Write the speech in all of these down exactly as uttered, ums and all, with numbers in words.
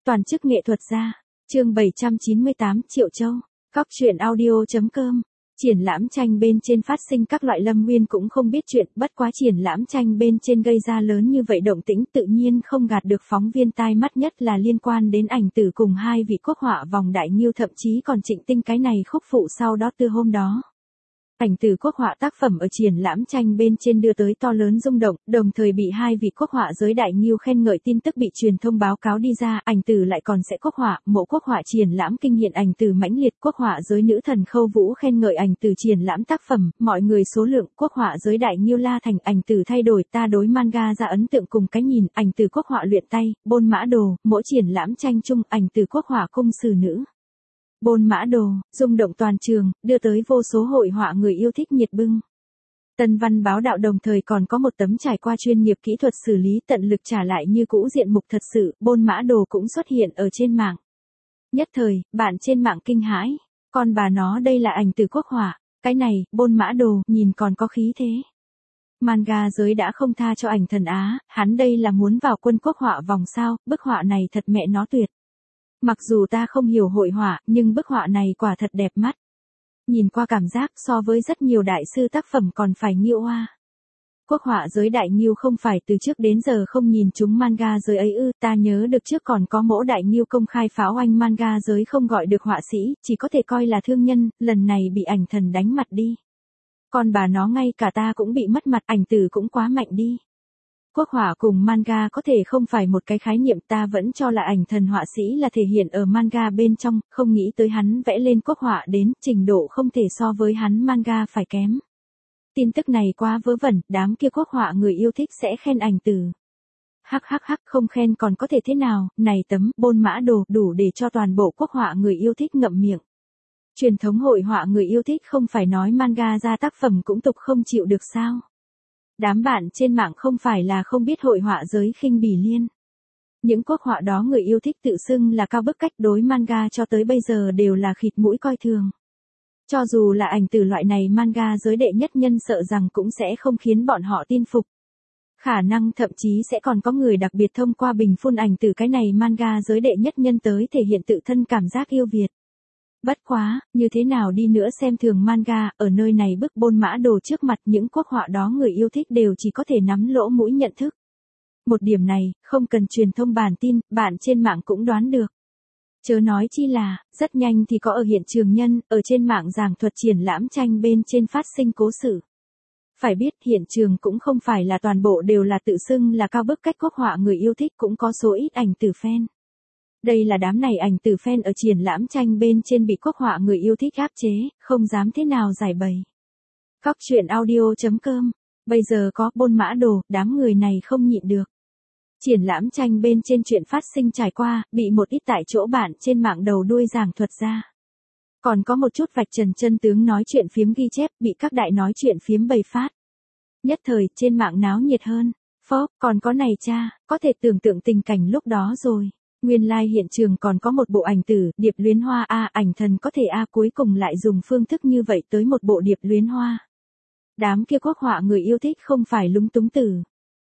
Toàn chức nghệ thuật gia. Chương bảy trăm chín mươi tám Triệu Châu. Cóc truyện audio.com. Triển lãm tranh bên trên phát sinh các loại. Lâm Nguyên cũng không biết chuyện, bất quá triển lãm tranh bên trên gây ra lớn như vậy động tĩnh tự nhiên không gạt được phóng viên tai mắt, nhất là liên quan đến ảnh tử cùng hai vị quốc họa vòng đại nghiêu, thậm chí còn Trịnh Tinh cái này khúc phụ sau đó từ hôm đó. Ảnh tử quốc họa tác phẩm ở triển lãm tranh bên trên đưa tới to lớn rung động, đồng thời bị hai vị quốc họa giới đại nghiêu khen ngợi, tin tức bị truyền thông báo cáo đi ra, ảnh tử lại còn sẽ quốc họa, mộ quốc họa triển lãm kinh hiện ảnh tử mãnh liệt, quốc họa giới nữ thần Khâu Vũ khen ngợi ảnh tử triển lãm tác phẩm, mọi người số lượng, quốc họa giới đại nghiêu la thành, ảnh tử thay đổi, ta đối manga ra ấn tượng cùng cái nhìn, ảnh tử quốc họa luyện tay, Bôn Mã Đồ, mỗi triển lãm tranh chung, ảnh tử quốc họa cung sử nữ. Bôn Mã Đồ, rung động toàn trường, đưa tới vô số hội họa người yêu thích nhiệt bưng. Tân Văn báo đạo đồng thời còn có một tấm trải qua chuyên nghiệp kỹ thuật xử lý tận lực trả lại như cũ diện mục thật sự, Bôn Mã Đồ cũng xuất hiện ở trên mạng. Nhất thời, bạn trên mạng kinh hãi, con bà nó đây là ảnh tử quốc họa, cái này, Bôn Mã Đồ, nhìn còn có khí thế. Manga giới đã không tha cho ảnh thần Á, hắn đây là muốn vào quân quốc họa vòng sao, bức họa này thật mẹ nó tuyệt. Mặc dù ta không hiểu hội họa, nhưng bức họa này quả thật đẹp mắt. Nhìn qua cảm giác so với rất nhiều đại sư tác phẩm còn phải nghiêu oa. Quốc họa giới đại nghiêu không phải từ trước đến giờ không nhìn chúng manga giới ấy ư, ta nhớ được trước còn có mỗ đại nghiêu công khai pháo oanh manga giới không gọi được họa sĩ, chỉ có thể coi là thương nhân, lần này bị ảnh thần đánh mặt đi. Còn bà nó ngay cả ta cũng bị mất mặt, ảnh tử cũng quá mạnh đi. Quốc họa cùng manga có thể không phải một cái khái niệm, ta vẫn cho là ảnh thần họa sĩ là thể hiện ở manga bên trong, không nghĩ tới hắn vẽ lên quốc họa đến trình độ không thể so với hắn manga phải kém. Tin tức này quá vớ vẩn, đám kia quốc họa người yêu thích sẽ khen ảnh tử. Hắc hắc hắc, không khen còn có thể thế nào, này tấm Bôn Mã Đồ đủ để cho toàn bộ quốc họa người yêu thích ngậm miệng. Truyền thống hội họa người yêu thích không phải nói manga ra tác phẩm cũng tục không chịu được sao? Đám bạn trên mạng không phải là không biết hội họa giới khinh bỉ liên. Những quốc họa đó người yêu thích tự xưng là cao bức, cách đối manga cho tới bây giờ đều là khịt mũi coi thường. Cho dù là ảnh tử loại này manga giới đệ nhất nhân sợ rằng cũng sẽ không khiến bọn họ tin phục. Khả năng thậm chí sẽ còn có người đặc biệt thông qua bình phun ảnh tử cái này manga giới đệ nhất nhân tới thể hiện tự thân cảm giác yêu Việt. Bất quá, như thế nào đi nữa xem thường manga, ở nơi này bức Bôn Mã Đồ trước mặt những quốc họa đó người yêu thích đều chỉ có thể nắm lỗ mũi nhận thức. Một điểm này, không cần truyền thông bản tin, bạn trên mạng cũng đoán được. Chớ nói chi là, rất nhanh thì có ở hiện trường nhân, ở trên mạng giảng thuật triển lãm tranh bên trên phát sinh cố sự. Phải biết hiện trường cũng không phải là toàn bộ đều là tự xưng là cao bức cách quốc họa người yêu thích, cũng có số ít ảnh tử fan. Đây là đám này ảnh tử fan ở triển lãm tranh bên trên bị quốc họa người yêu thích áp chế, không dám thế nào giải bày. Cóc truyện audio.com. Bây giờ có Bôn Mã Đồ, đám người này không nhịn được. Triển lãm tranh bên trên chuyện phát sinh trải qua, bị một ít tại chỗ bạn trên mạng đầu đuôi giảng thuật ra. Còn có một chút vạch trần chân tướng nói chuyện phiếm ghi chép, bị các đại nói chuyện phiếm bày phát. Nhất thời, trên mạng náo nhiệt hơn. Phốc, còn có này cha, có thể tưởng tượng tình cảnh lúc đó rồi. Nguyên lai like hiện trường còn có một bộ ảnh tử, điệp luyến hoa a, ảnh thần có thể a, cuối cùng lại dùng phương thức như vậy tới một bộ điệp luyến hoa. Đám kia quốc họa người yêu thích không phải lúng túng tử.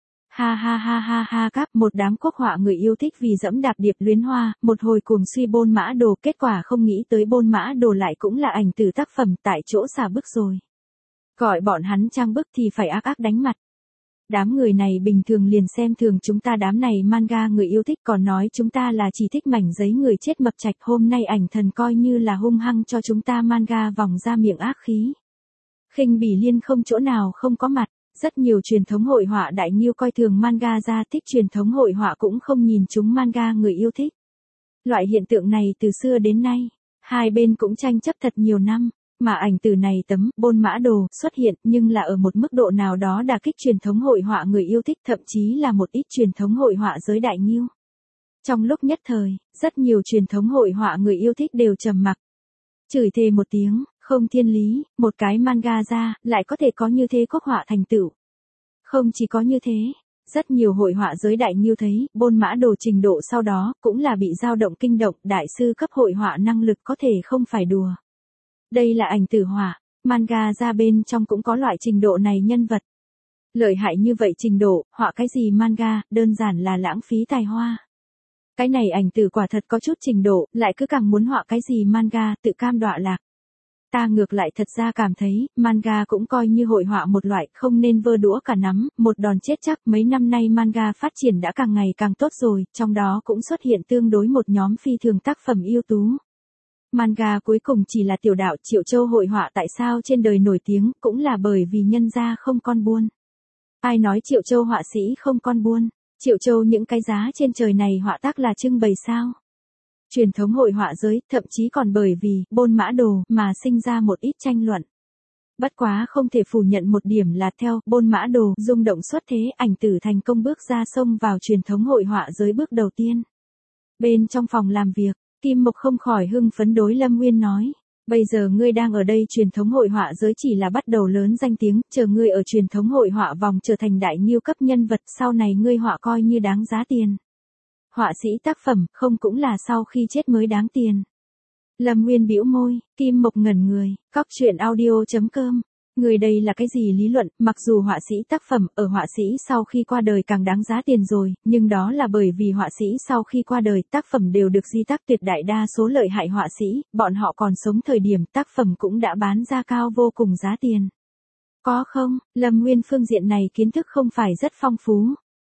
Ha ha ha ha ha các, một đám quốc họa người yêu thích vì dẫm đạp điệp luyến hoa, một hồi cuồng suy Bôn Mã Đồ, kết quả không nghĩ tới Bôn Mã Đồ lại cũng là ảnh tử tác phẩm, tại chỗ xả bức rồi. Gọi bọn hắn trang bức thì phải ác ác đánh mặt. Đám người này bình thường liền xem thường chúng ta, đám này manga người yêu thích còn nói chúng ta là chỉ thích mảnh giấy người chết mập trạch, hôm nay ảnh thần coi như là hung hăng cho chúng ta manga vòng ra miệng ác khí. Khinh bỉ liên không chỗ nào không có mặt, rất nhiều truyền thống hội họa đại nghiêu coi thường manga ra, thích truyền thống hội họa cũng không nhìn chúng manga người yêu thích. Loại hiện tượng này từ xưa đến nay, hai bên cũng tranh chấp thật nhiều năm. Mà ảnh tử này tấm Bôn Mã Đồ xuất hiện, nhưng là ở một mức độ nào đó đả kích truyền thống hội họa người yêu thích, thậm chí là một ít truyền thống hội họa giới đại nghiêu. Trong lúc nhất thời, rất nhiều truyền thống hội họa người yêu thích đều trầm mặc. Chửi thề một tiếng, không thiên lý, một cái manga ra, lại có thể có như thế quốc họa thành tựu. Không chỉ có như thế, rất nhiều hội họa giới đại nghiêu thấy, Bôn Mã Đồ trình độ sau đó, cũng là bị dao động kinh động, đại sư cấp hội họa năng lực có thể không phải đùa. Đây là ảnh tử họa, manga ra bên trong cũng có loại trình độ này nhân vật. Lợi hại như vậy trình độ, họa cái gì manga, đơn giản là lãng phí tài hoa. Cái này ảnh tử quả thật có chút trình độ, lại cứ càng muốn họa cái gì manga, tự cam đọa lạc. Ta ngược lại thật ra cảm thấy, manga cũng coi như hội họa một loại, không nên vơ đũa cả nắm, một đòn chết chắc. Mấy năm nay manga phát triển đã càng ngày càng tốt rồi, trong đó cũng xuất hiện tương đối một nhóm phi thường tác phẩm ưu tú. Manga cuối cùng chỉ là tiểu đạo. Triệu Châu hội họa tại sao trên đời nổi tiếng, cũng là bởi vì nhân gia không con buôn. Ai nói Triệu Châu họa sĩ không con buôn? Triệu Châu những cái giá trên trời này họa tác là trưng bày sao? Truyền thống hội họa giới, thậm chí còn bởi vì bôn mã đồ mà sinh ra một ít tranh luận. Bất quá không thể phủ nhận một điểm là theo bôn mã đồ rung động xuất thế, ảnh tử thành công bước ra sông vào truyền thống hội họa giới bước đầu tiên. Bên trong phòng làm việc, Kim Mộc không khỏi hưng phấn đối Lâm Nguyên nói. Bây giờ ngươi đang ở đây truyền thống hội họa giới chỉ là bắt đầu lớn danh tiếng, chờ ngươi ở truyền thống hội họa vòng trở thành đại nhiêu cấp nhân vật, sau này ngươi họa coi như đáng giá tiền. Họa sĩ tác phẩm, không cũng là sau khi chết mới đáng tiền. Lâm Nguyên bĩu môi, Kim Mộc ngẩn người, cóc truyện audio chấm com. Người đây là cái gì lý luận, mặc dù họa sĩ tác phẩm ở họa sĩ sau khi qua đời càng đáng giá tiền rồi, nhưng đó là bởi vì họa sĩ sau khi qua đời tác phẩm đều được di tác tuyệt đại đa số lợi hại họa sĩ, bọn họ còn sống thời điểm tác phẩm cũng đã bán ra cao vô cùng giá tiền. Có không, Lâm Nguyên phương diện này kiến thức không phải rất phong phú.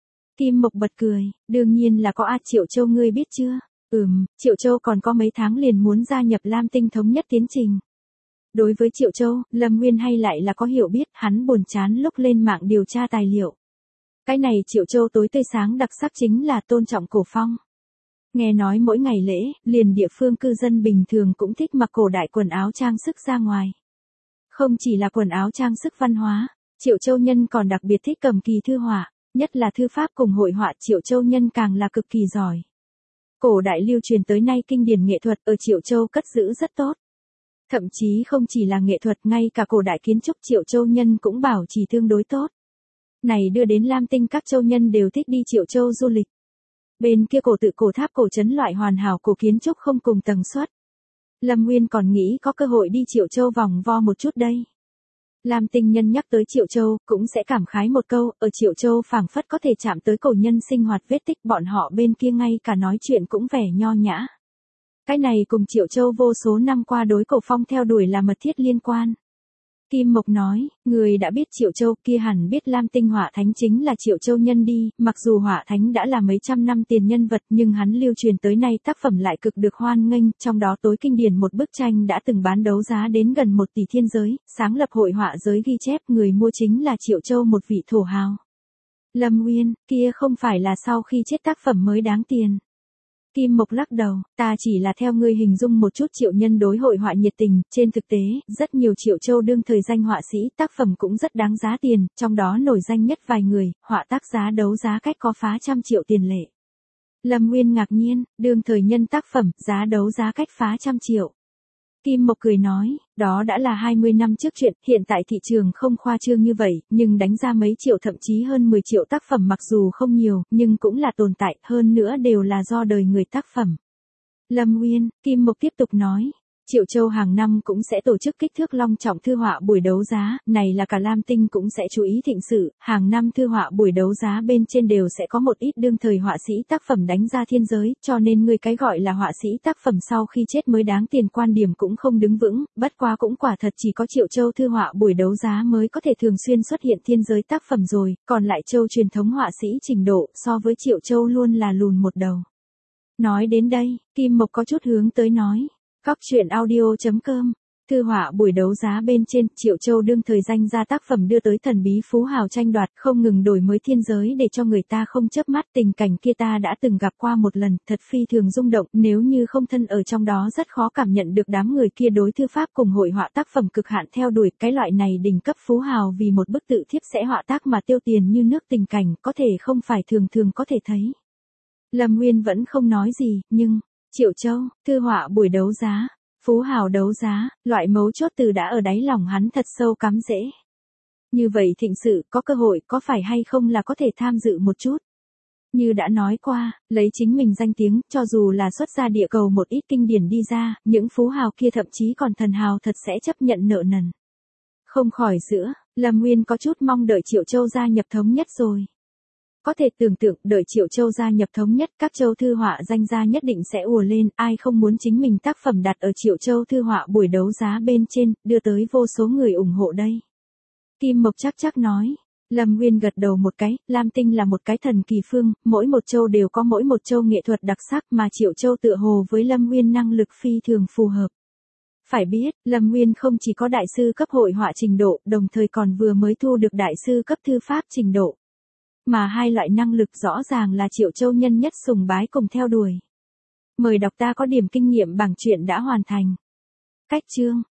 Kim Mộc bật cười, đương nhiên là có a. Triệu Châu ngươi biết chưa? Ừm, Triệu Châu còn có mấy tháng liền muốn gia nhập Lam Tinh thống nhất tiến trình. Đối với Triệu Châu, Lâm Nguyên hay lại là có hiểu biết, hắn buồn chán lúc lên mạng điều tra tài liệu. Cái này Triệu Châu tối tươi sáng đặc sắc chính là tôn trọng cổ phong. Nghe nói mỗi ngày lễ, liền địa phương cư dân bình thường cũng thích mặc cổ đại quần áo trang sức ra ngoài. Không chỉ là quần áo trang sức văn hóa, Triệu Châu nhân còn đặc biệt thích cầm kỳ thư họa, nhất là thư pháp cùng hội họa. Triệu Châu nhân càng là cực kỳ giỏi. Cổ đại lưu truyền tới nay kinh điển nghệ thuật ở Triệu Châu cất giữ rất tốt. Thậm chí không chỉ là nghệ thuật, ngay cả cổ đại kiến trúc Triệu Châu nhân cũng bảo trì tương đối tốt. Này đưa đến Lam Tinh các châu nhân đều thích đi Triệu Châu du lịch. Bên kia cổ tự cổ tháp cổ trấn loại hoàn hảo cổ kiến trúc không cùng tầng suất. Lâm Nguyên còn nghĩ có cơ hội đi Triệu Châu vòng vo một chút đây. Lam Tinh nhân nhắc tới Triệu Châu, cũng sẽ cảm khái một câu, ở Triệu Châu phảng phất có thể chạm tới cổ nhân sinh hoạt vết tích, bọn họ bên kia ngay cả nói chuyện cũng vẻ nho nhã. Cái này cùng Triệu Châu vô số năm qua đối cổ phong theo đuổi là mật thiết liên quan. Kim Mộc nói, người đã biết Triệu Châu kia hẳn biết Lam Tinh họa thánh chính là Triệu Châu nhân đi, mặc dù họa thánh đã là mấy trăm năm tiền nhân vật nhưng hắn lưu truyền tới nay tác phẩm lại cực được hoan nghênh, trong đó tối kinh điển một bức tranh đã từng bán đấu giá đến gần một tỷ thiên giới, sáng lập hội họa giới ghi chép người mua chính là Triệu Châu một vị thổ hào. Lâm Nguyên, kia không phải là sau khi chết tác phẩm mới đáng tiền. Kim Mộc lắc đầu, ta chỉ là theo ngươi hình dung một chút Triệu nhân đối hội họa nhiệt tình, trên thực tế, rất nhiều Triệu Châu đương thời danh họa sĩ, tác phẩm cũng rất đáng giá tiền, trong đó nổi danh nhất vài người, họa tác giá đấu giá cách có phá trăm triệu tiền lệ. Lâm Nguyên ngạc nhiên, đương thời nhân tác phẩm, giá đấu giá cách phá trăm triệu. Kim Mộc cười nói, đó đã là hai mươi năm trước chuyện, hiện tại thị trường không khoa trương như vậy, nhưng đánh ra mấy triệu thậm chí hơn mười triệu tác phẩm mặc dù không nhiều, nhưng cũng là tồn tại, hơn nữa đều là do đời người tác phẩm. Lâm Nguyên, Kim Mộc tiếp tục nói, Triệu Châu hàng năm cũng sẽ tổ chức kích thước long trọng thư họa buổi đấu giá, này là cả Lam Tinh cũng sẽ chú ý thịnh sự, hàng năm thư họa buổi đấu giá bên trên đều sẽ có một ít đương thời họa sĩ tác phẩm đánh ra thiên giới, cho nên người cái gọi là họa sĩ tác phẩm sau khi chết mới đáng tiền quan điểm cũng không đứng vững, bất quá cũng quả thật chỉ có Triệu Châu thư họa buổi đấu giá mới có thể thường xuyên xuất hiện thiên giới tác phẩm rồi, còn lại Châu truyền thống họa sĩ trình độ so với Triệu Châu luôn là lùn một đầu. Nói đến đây, Kim Mộc có chút hướng tới nói. Cóc truyện audio chấm com, thư họa buổi đấu giá bên trên, Triệu Châu đương thời danh ra tác phẩm đưa tới thần bí phú hào tranh đoạt, không ngừng đổi mới thiên giới để cho người ta không chớp mắt, tình cảnh kia ta đã từng gặp qua một lần, thật phi thường rung động, nếu như không thân ở trong đó rất khó cảm nhận được đám người kia đối thư pháp cùng hội họa tác phẩm cực hạn theo đuổi, cái loại này đỉnh cấp phú hào vì một bức tự thiếp sẽ họa tác mà tiêu tiền như nước, tình cảnh có thể không phải thường thường có thể thấy. Lâm Nguyên vẫn không nói gì, nhưng Triệu Châu, thư họa buổi đấu giá, phú hào đấu giá, loại mấu chốt từ đã ở đáy lòng hắn thật sâu cắm rễ. Như vậy thịnh sự, có cơ hội, có phải hay không là có thể tham dự một chút. Như đã nói qua, lấy chính mình danh tiếng, cho dù là xuất ra địa cầu một ít kinh điển đi ra, những phú hào kia thậm chí còn thần hào thật sẽ chấp nhận nợ nần. Không khỏi giữa, Lâm Nguyên có chút mong đợi Triệu Châu gia nhập thống nhất rồi. Có thể tưởng tượng đợi Triệu Châu gia nhập Thống Nhất, các châu thư họa danh gia nhất định sẽ ùa lên, ai không muốn chính mình tác phẩm đặt ở Triệu Châu thư họa buổi đấu giá bên trên, đưa tới vô số người ủng hộ đây. Kim Mộc chắc chắc nói. Lâm Nguyên gật đầu một cái, Lam Tinh là một cái thần kỳ phương, mỗi một châu đều có mỗi một châu nghệ thuật đặc sắc mà Triệu Châu tựa hồ với Lâm Nguyên năng lực phi thường phù hợp. Phải biết, Lâm Nguyên không chỉ có đại sư cấp hội họa trình độ, đồng thời còn vừa mới thu được đại sư cấp thư pháp trình độ. Mà hai loại năng lực rõ ràng là Triệu Châu nhân nhất sùng bái cùng theo đuổi. Mời đọc ta có điểm kinh nghiệm bằng chuyện đã hoàn thành. Cách chương